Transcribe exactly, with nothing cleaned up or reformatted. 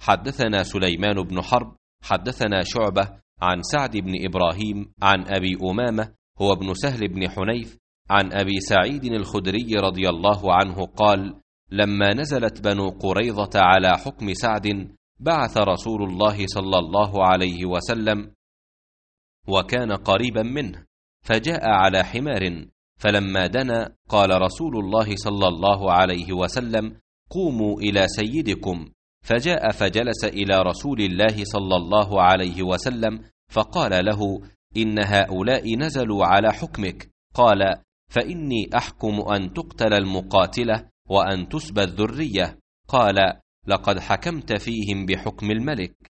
حدثنا سليمان بن حرب حدثنا شعبة عن سعد بن إبراهيم عن أبي أمامة هو ابن سهل بن حنيف عن أبي سعيد الخدري رضي الله عنه قال: لما نزلت بنو قريظة على حكم سعد بعث رسول الله صلى الله عليه وسلم، وكان قريبا منه، فجاء على حمار، فلما دنا قال رسول الله صلى الله عليه وسلم: قوموا إلى سيدكم. فجاء فجلس إلى رسول الله صلى الله عليه وسلم، فقال له: إن هؤلاء نزلوا على حكمك. قال: فإني أحكم أن تقتل المقاتلة وأن تسبى الذرية. قال: لقد حكمت فيهم بحكم الملك.